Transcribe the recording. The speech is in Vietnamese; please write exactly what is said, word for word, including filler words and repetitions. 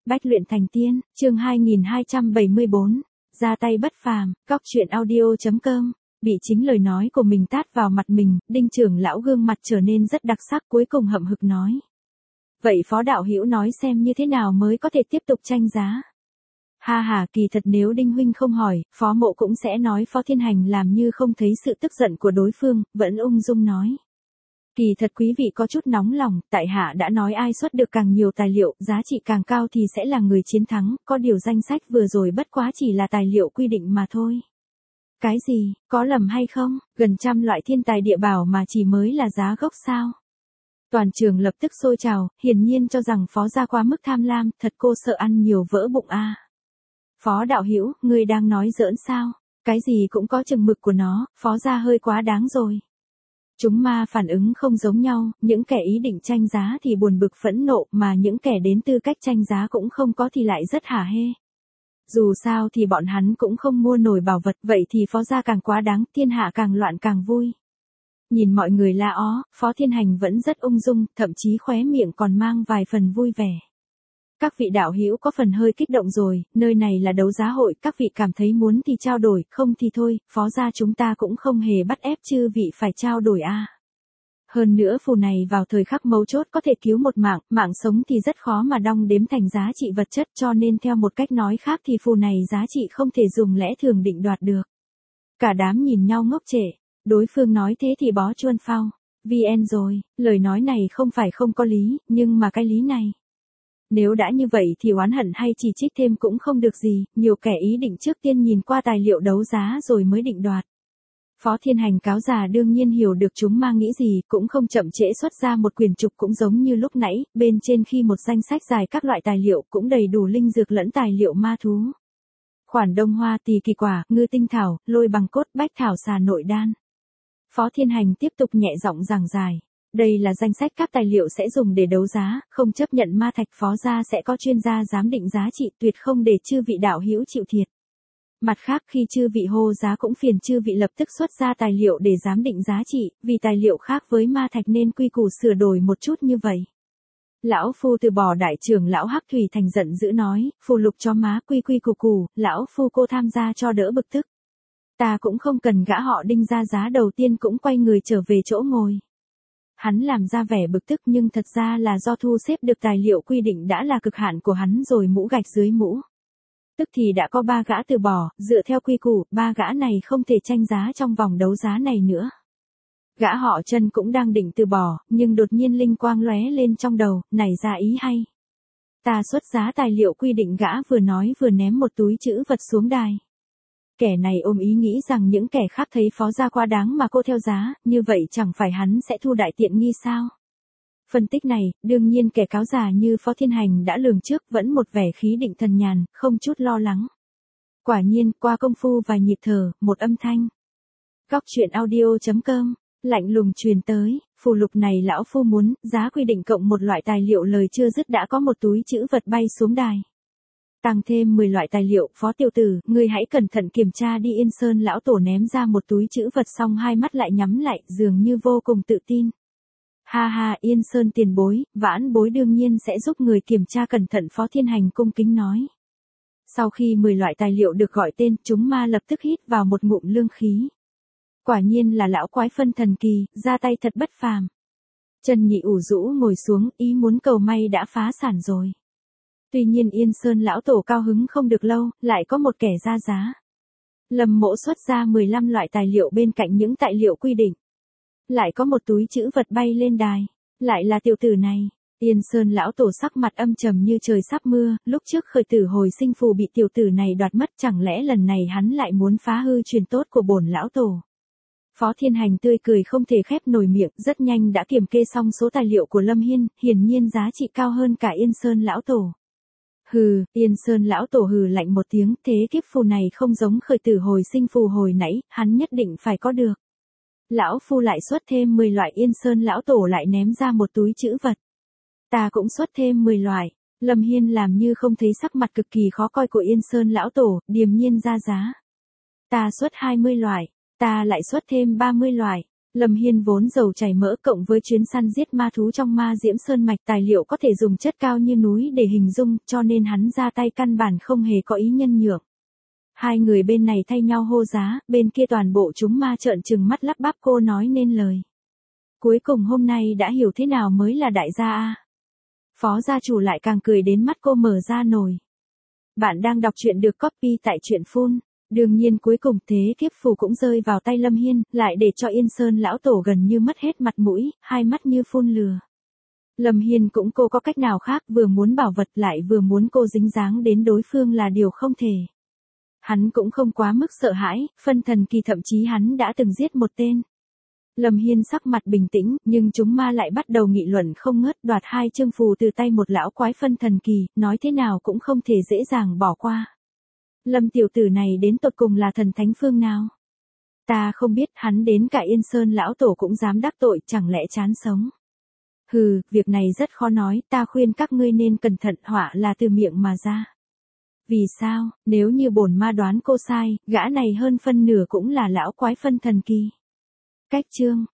Bách luyện thành tiên, chương hai nghìn hai trăm bảy mươi bốn, ra tay bất phàm, cóc truyện audio.com, bị chính lời nói của mình tát vào mặt mình, Đinh trưởng lão gương mặt trở nên rất đặc sắc cuối cùng hậm hực nói. Vậy Phó đạo hữu nói xem như thế nào mới có thể tiếp tục tranh giá. Ha ha, kỳ thật nếu Đinh huynh không hỏi, Phó mộ cũng sẽ nói Phó Thiên Hành làm như không thấy sự tức giận của đối phương, vẫn ung dung nói. Kỳ thật quý vị có chút nóng lòng, tại hạ đã nói ai xuất được càng nhiều tài liệu, giá trị càng cao thì sẽ là người chiến thắng, có điều danh sách vừa rồi bất quá chỉ là tài liệu quy định mà thôi. Cái gì, có lầm hay không, gần trăm loại thiên tài địa bảo mà chỉ mới là giá gốc sao? Toàn trường lập tức sôi trào, hiển nhiên cho rằng Phó gia quá mức tham lam, thật cô sợ ăn nhiều vỡ bụng a. À. Phó đạo hữu, ngươi đang nói giỡn sao? Cái gì cũng có chừng mực của nó, Phó gia hơi quá đáng rồi. Chúng ma phản ứng không giống nhau, những kẻ ý định tranh giá thì buồn bực phẫn nộ, mà những kẻ đến tư cách tranh giá cũng không có thì lại rất hả hê. Dù sao thì bọn hắn cũng không mua nổi bảo vật, vậy thì Phó gia càng quá đáng, thiên hạ càng loạn càng vui. Nhìn mọi người la ó, Phó Thiên Hành vẫn rất ung dung, thậm chí khóe miệng còn mang vài phần vui vẻ. Các vị đạo hữu có phần hơi kích động rồi, nơi này là đấu giá hội, các vị cảm thấy muốn thì trao đổi, không thì thôi, Phó gia chúng ta cũng không hề bắt ép chư vị phải trao đổi a. À. Hơn nữa phù này vào thời khắc mấu chốt có thể cứu một mạng, mạng sống thì rất khó mà đong đếm thành giá trị vật chất, cho nên theo một cách nói khác thì phù này giá trị không thể dùng lẽ thường định đoạt được. Cả đám nhìn nhau ngốc trệ, đối phương nói thế thì bó chuôn phao, vê en rồi, lời nói này không phải không có lý, nhưng mà cái lý này. Nếu đã như vậy thì oán hận hay chỉ trích thêm cũng không được gì, nhiều kẻ ý định trước tiên nhìn qua tài liệu đấu giá rồi mới định đoạt. Phó Thiên Hành cáo già đương nhiên hiểu được chúng ma nghĩ gì, cũng không chậm trễ xuất ra một quyển trục cũng giống như lúc nãy, bên trên khi một danh sách dài các loại tài liệu cũng đầy đủ linh dược lẫn tài liệu ma thú. Khoản đông hoa tỳ kỳ quả, ngư tinh thảo, lôi bằng cốt, bách thảo xà nội đan. Phó Thiên Hành tiếp tục nhẹ giọng giảng giải. Đây là danh sách các tài liệu sẽ dùng để đấu giá, không chấp nhận ma thạch, Phó gia sẽ có chuyên gia giám định giá trị, tuyệt không để chư vị đạo hữu chịu thiệt. Mặt khác khi chư vị hô giá cũng phiền chư vị lập tức xuất ra tài liệu để giám định giá trị, vì tài liệu khác với ma thạch nên quy củ sửa đổi một chút như vậy. Lão phu từ bỏ, đại trưởng lão Hắc Thủy Thành giận dữ nói, phù lục cho má quy quy củ củ, lão phu cô tham gia cho đỡ bực tức. Ta cũng không cần gã họ Đinh ra giá đầu tiên cũng quay người trở về chỗ ngồi. Hắn làm ra vẻ bực tức nhưng thật ra là do thu xếp được tài liệu quy định đã là cực hạn của hắn rồi, mũ gạch dưới mũ. Tức thì đã có ba gã từ bỏ, dựa theo quy củ, ba gã này không thể tranh giá trong vòng đấu giá này nữa. Gã họ Chân cũng đang định từ bỏ, nhưng đột nhiên linh quang lóe lên trong đầu, nảy ra ý hay. Ta xuất giá tài liệu quy định, gã vừa nói vừa ném một túi trữ vật xuống đài. Kẻ này ôm ý nghĩ rằng những kẻ khác thấy Phó gia quá đáng mà cô theo giá, như vậy chẳng phải hắn sẽ thu đại tiện nghi sao? Phân tích này, đương nhiên kẻ cáo già như Phó Thiên Hành đã lường trước, vẫn một vẻ khí định thần nhàn, không chút lo lắng. Quả nhiên, qua công phu vài nhịp thở, một âm thanh. Cóc truyện audio.com, lạnh lùng truyền tới, phù lục này lão phu muốn, giá quy định cộng một loại tài liệu, lời chưa dứt đã có một túi trữ vật bay xuống đài. Tăng thêm mười loại tài liệu, Phó tiểu tử, ngươi hãy cẩn thận kiểm tra đi. Yên Sơn lão tổ ném ra một túi trữ vật xong hai mắt lại nhắm lại, dường như vô cùng tự tin. Ha ha, Yên Sơn tiền bối, vãn bối đương nhiên sẽ giúp người kiểm tra cẩn thận, Phó Thiên Hành cung kính nói. Sau khi mười loại tài liệu được gọi tên, chúng ma lập tức hít vào một ngụm lương khí. Quả nhiên là lão quái phân thần kỳ, ra tay thật bất phàm. Trần Nhị ủ rũ ngồi xuống, ý muốn cầu may đã phá sản rồi. Tuy nhiên Yên Sơn lão tổ cao hứng không được lâu, lại có một kẻ ra giá. Lâm Mỗ xuất ra mười lăm loại tài liệu bên cạnh những tài liệu quy định. Lại có một túi trữ vật bay lên đài. Lại là tiểu tử này. Yên Sơn lão tổ sắc mặt âm trầm như trời sắp mưa, lúc trước khởi tử hồi sinh phù bị tiểu tử này đoạt mất, chẳng lẽ lần này hắn lại muốn phá hư truyền tốt của bổn lão tổ. Phó Thiên Hành tươi cười không thể khép nổi miệng, rất nhanh đã kiểm kê xong số tài liệu của Lâm Hiên, hiển nhiên giá trị cao hơn cả Yên Sơn lão tổ. Hừ, Yên Sơn lão tổ hừ lạnh một tiếng, thế kiếp phù này không giống khởi tử hồi sinh phù hồi nãy, hắn nhất định phải có được. Lão phu lại xuất thêm mười loại. Yên Sơn lão tổ lại ném ra một túi trữ vật. Ta cũng xuất thêm mười loại. Lâm Hiên làm như không thấy sắc mặt cực kỳ khó coi của Yên Sơn lão tổ, điềm nhiên ra giá. Ta xuất hai mươi loại. Ta lại xuất thêm ba mươi loại. Lâm Hiên vốn dầu chảy mỡ cộng với chuyến săn giết ma thú trong Ma Diễm Sơn mạch, tài liệu có thể dùng chất cao như núi để hình dung, cho nên hắn ra tay căn bản không hề có ý nhân nhượng. Hai người bên này thay nhau hô giá, bên kia toàn bộ chúng ma trợn trừng mắt lắp bắp cô nói nên lời. Cuối cùng hôm nay đã hiểu thế nào mới là đại gia a. Phó gia chủ lại càng cười đến mắt cô mở ra nồi. Bạn đang đọc truyện được copy tại truyện phun. Đương nhiên cuối cùng thế kiếp phù cũng rơi vào tay Lâm Hiên, lại để cho Yên Sơn lão tổ gần như mất hết mặt mũi, hai mắt như phun lửa. Lâm Hiên cũng cô có cách nào khác, vừa muốn bảo vật lại vừa muốn cô dính dáng đến đối phương là điều không thể. Hắn cũng không quá mức sợ hãi, phân thần kỳ thậm chí hắn đã từng giết một tên. Lâm Hiên sắc mặt bình tĩnh, nhưng chúng ma lại bắt đầu nghị luận không ngớt, đoạt hai chương phù từ tay một lão quái phân thần kỳ, nói thế nào cũng không thể dễ dàng bỏ qua. Lâm tiểu tử này đến tột cùng là thần thánh phương nào? Ta không biết, hắn đến cả Yên Sơn lão tổ cũng dám đắc tội, chẳng lẽ chán sống? Hừ, việc này rất khó nói, ta khuyên các ngươi nên cẩn thận, họa là từ miệng mà ra. Vì sao, nếu như bổn ma đoán cô sai, gã này hơn phân nửa cũng là lão quái phân thần kỳ. Cách chương